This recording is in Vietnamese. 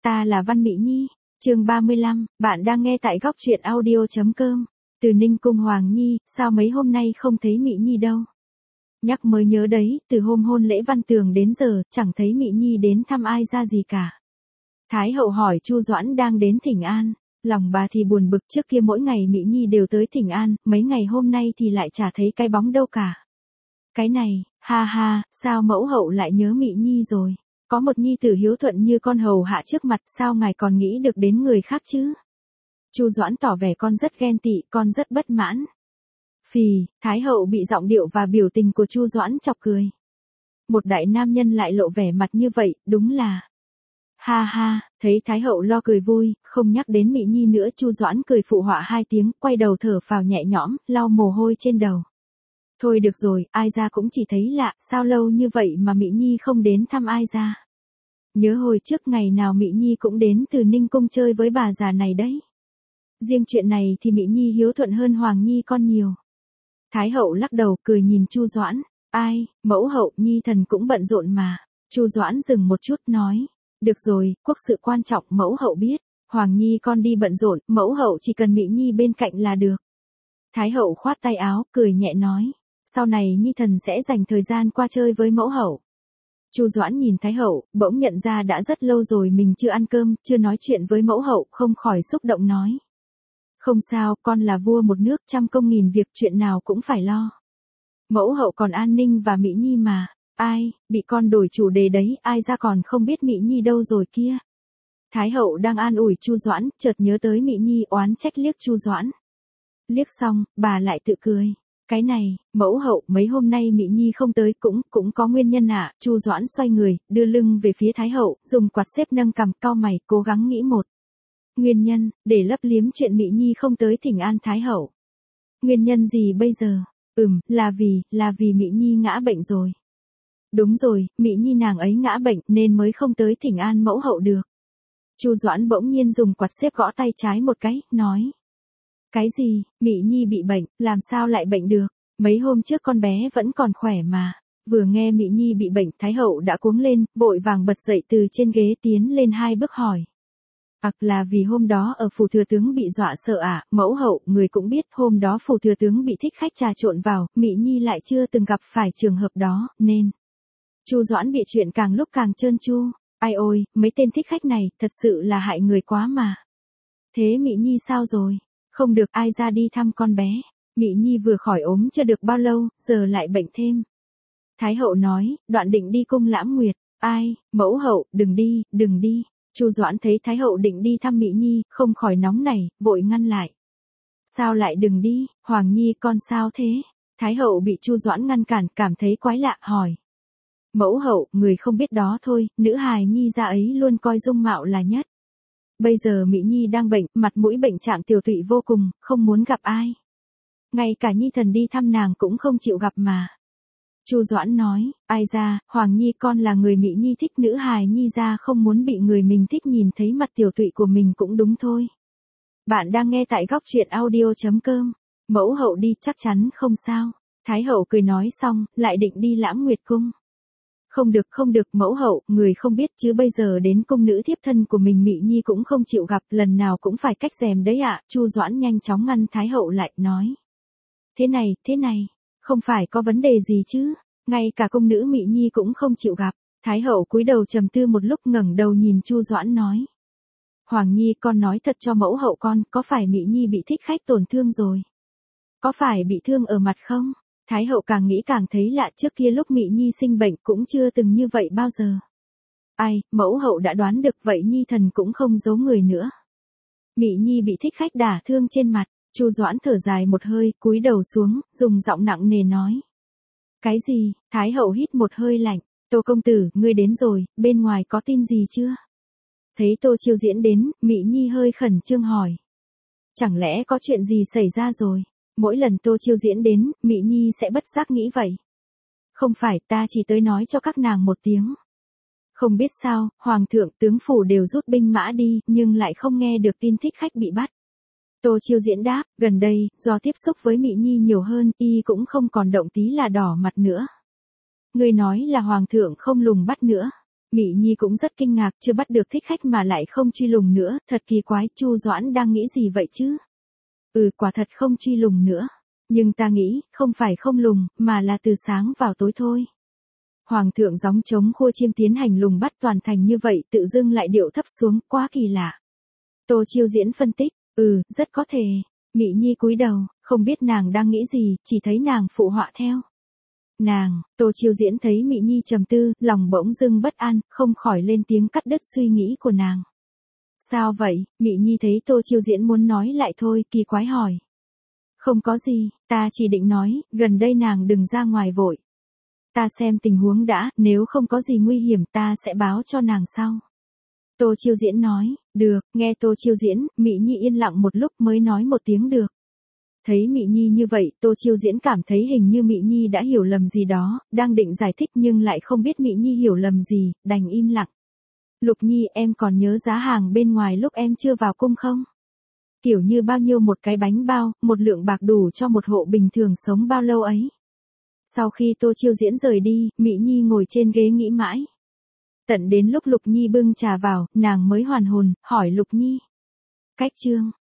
Ta là Văn Mị Nhi. Chương 35, bạn đang nghe tại góc truyện audio.com. Từ Ninh Cung Hoàng Nhi, sao mấy hôm nay không thấy Mị Nhi đâu? Nhắc mới nhớ đấy, từ hôm hôn lễ Văn Tường đến giờ, chẳng thấy Mị Nhi đến thăm ai ra gì cả. Thái hậu hỏi Chu Doãn đang đến Thỉnh An, lòng bà thì buồn bực, trước kia mỗi ngày Mị Nhi đều tới Thỉnh An, mấy ngày hôm nay thì lại chả thấy cái bóng đâu cả. Cái này, ha ha, sao mẫu hậu lại nhớ Mị Nhi rồi? Có một nhi tử hiếu thuận như con hầu hạ trước mặt, sao ngài còn nghĩ được đến người khác chứ? Chu Doãn tỏ vẻ con rất ghen tị, con rất bất mãn. Phì, Thái hậu bị giọng điệu và biểu tình của Chu Doãn chọc cười. Một đại nam nhân lại lộ vẻ mặt như vậy, đúng là... Ha ha, thấy Thái hậu lo cười vui, không nhắc đến Mị Nhi nữa, Chu Doãn cười phụ họa hai tiếng, quay đầu thở phào nhẹ nhõm, lau mồ hôi trên đầu. Thôi được rồi, ai ra cũng chỉ thấy lạ, sao lâu như vậy mà Mị Nhi không đến thăm ai ra. Nhớ hồi trước ngày nào Mị Nhi cũng đến từ Ninh Cung chơi với bà già này đấy. Riêng chuyện này thì Mị Nhi hiếu thuận hơn Hoàng Nhi con nhiều. Thái hậu lắc đầu cười nhìn Chu Doãn, ai, mẫu hậu Nhi thần cũng bận rộn mà. Chu Doãn dừng một chút nói, được rồi, quốc sự quan trọng mẫu hậu biết, Hoàng Nhi con đi bận rộn, mẫu hậu chỉ cần Mị Nhi bên cạnh là được. Thái hậu khoát tay áo, cười nhẹ nói, sau này Nhi thần sẽ dành thời gian qua chơi với mẫu hậu. Chu Doãn nhìn Thái hậu, bỗng nhận ra đã rất lâu rồi mình chưa ăn cơm, chưa nói chuyện với mẫu hậu, không khỏi xúc động nói. Không sao, con là vua một nước, trăm công nghìn việc, chuyện nào cũng phải lo. Mẫu hậu còn An Ninh và Mị Nhi mà, ai, bị con đổi chủ đề đấy, ai ra còn không biết Mị Nhi đâu rồi kia. Thái hậu đang an ủi Chu Doãn, chợt nhớ tới Mị Nhi, oán trách liếc Chu Doãn. Liếc xong, bà lại tự cười. Cái này, mẫu hậu, mấy hôm nay Mị Nhi không tới cũng có nguyên nhân ạ. Chu Doãn xoay người, đưa lưng về phía Thái hậu, dùng quạt xếp nâng cằm, cau mày, cố gắng nghĩ một nguyên nhân, để lấp liếm chuyện Mị Nhi không tới Thỉnh An Thái hậu. Nguyên nhân gì bây giờ? Là vì Mị Nhi ngã bệnh rồi. Đúng rồi, Mị Nhi nàng ấy ngã bệnh nên mới không tới Thỉnh An mẫu hậu được. Chu Doãn bỗng nhiên dùng quạt xếp gõ tay trái một cái, nói. Cái gì, Mị Nhi bị bệnh, làm sao lại bệnh được? Mấy hôm trước con bé vẫn còn khỏe mà. Vừa nghe Mị Nhi bị bệnh, Thái hậu đã cuống lên, vội vàng bật dậy từ trên ghế tiến lên hai bước hỏi. Là vì hôm đó ở phủ thừa tướng bị dọa sợ à, mẫu hậu, người cũng biết hôm đó phủ thừa tướng bị thích khách trà trộn vào, Mị Nhi lại chưa từng gặp phải trường hợp đó, nên... Chu Doãn bị chuyện càng lúc càng trơn tru. Ai ôi, mấy tên thích khách này, thật sự là hại người quá mà. Thế Mị Nhi sao rồi? Không được, ai ra đi thăm con bé. Mị Nhi vừa khỏi ốm chưa được bao lâu, giờ lại bệnh thêm. Thái hậu nói, đoạn định đi cung Lãm Nguyệt. Ai, mẫu hậu, đừng đi. Chu Doãn thấy Thái hậu định đi thăm Mị Nhi, không khỏi nóng nảy, vội ngăn lại. Sao lại đừng đi, Hoàng Nhi con sao thế? Thái hậu bị Chu Doãn ngăn cản, cảm thấy quái lạ, hỏi. Mẫu hậu, người không biết đó thôi, nữ hài Nhi gia ấy luôn coi dung mạo là nhất. Bây giờ Mị Nhi đang bệnh, mặt mũi bệnh trạng tiều tụy vô cùng, không muốn gặp ai. Ngay cả Nhi thần đi thăm nàng cũng không chịu gặp mà. Chu Doãn nói, ai ra, Hoàng Nhi con là người Mị Nhi thích, nữ hài Nhi gia không muốn bị người mình thích nhìn thấy mặt tiều tụy của mình cũng đúng thôi. Bạn đang nghe tại góc truyện audio.com. Mẫu hậu đi chắc chắn không sao. Thái hậu cười nói xong, lại định đi Lãm Nguyệt cung. Không được mẫu hậu, người không biết chứ bây giờ đến cung nữ thiếp thân của mình Mị Nhi cũng không chịu gặp, lần nào cũng phải cách rèm đấy ạ. Chu Doãn nhanh chóng ngăn Thái hậu lại, nói. Thế này, không phải có vấn đề gì chứ, ngay cả cung nữ Mị Nhi cũng không chịu gặp. Thái hậu cúi đầu trầm tư một lúc ngẩng đầu nhìn Chu Doãn nói. Hoàng Nhi con nói thật cho mẫu hậu con, có phải Mị Nhi bị thích khách tổn thương rồi? Có phải bị thương ở mặt không? Thái hậu càng nghĩ càng thấy lạ, trước kia lúc Mị Nhi sinh bệnh cũng chưa từng như vậy bao giờ. Ai, mẫu hậu đã đoán được, vậy Nhi thần cũng không giấu người nữa. Mị Nhi bị thích khách đả thương trên mặt. Chu Doãn thở dài một hơi, cúi đầu xuống, dùng giọng nặng nề nói. Cái gì? Thái hậu hít một hơi lạnh. Tô công tử, ngươi đến rồi, bên ngoài có tin gì chưa? Thấy Tô Chiêu Diễn đến, Mị Nhi hơi khẩn trương hỏi. Chẳng lẽ có chuyện gì xảy ra rồi? Mỗi lần Tô Chiêu Diễn đến, Mị Nhi sẽ bất giác nghĩ vậy. Không phải, ta chỉ tới nói cho các nàng một tiếng. Không biết sao, Hoàng thượng, tướng phủ đều rút binh mã đi, nhưng lại không nghe được tin thích khách bị bắt. Tô Chiêu Diễn đáp, gần đây, do tiếp xúc với Mị Nhi nhiều hơn, y cũng không còn động tí là đỏ mặt nữa. Ngươi nói là Hoàng thượng không lùng bắt nữa. Mị Nhi cũng rất kinh ngạc, chưa bắt được thích khách mà lại không truy lùng nữa, thật kỳ quái, Chu Doãn đang nghĩ gì vậy chứ? Quả thật không truy lùng nữa. Nhưng ta nghĩ, không phải không lùng, mà là từ sáng vào tối thôi. Hoàng thượng gióng trống khua chiêng tiến hành lùng bắt toàn thành như vậy, tự dưng lại điệu thấp xuống, quá kỳ lạ. Tô Chiêu Diễn phân tích, rất có thể. Mị Nhi cúi đầu, không biết nàng đang nghĩ gì, chỉ thấy nàng phụ họa theo. Tô Chiêu Diễn thấy Mị Nhi trầm tư, lòng bỗng dưng bất an, không khỏi lên tiếng cắt đứt suy nghĩ của nàng. Sao vậy? Mị Nhi thấy Tô Chiêu Diễn muốn nói lại thôi, kỳ quái hỏi. Không có gì, ta chỉ định nói, gần đây nàng đừng ra ngoài vội. Ta xem tình huống đã, nếu không có gì nguy hiểm ta sẽ báo cho nàng sau. Tô Chiêu Diễn nói, được, nghe Tô Chiêu Diễn, Mị Nhi yên lặng một lúc mới nói một tiếng được. Thấy Mị Nhi như vậy, Tô Chiêu Diễn cảm thấy hình như Mị Nhi đã hiểu lầm gì đó, đang định giải thích nhưng lại không biết Mị Nhi hiểu lầm gì, đành im lặng. Lục Nhi, em còn nhớ giá hàng bên ngoài lúc em chưa vào cung không? Kiểu như bao nhiêu một cái bánh bao, một lượng bạc đủ cho một hộ bình thường sống bao lâu ấy. Sau khi Tô Chiêu Diễn rời đi, Mị Nhi ngồi trên ghế nghĩ mãi. Tận đến lúc Lục Nhi bưng trà vào, nàng mới hoàn hồn, hỏi Lục Nhi. Cách chương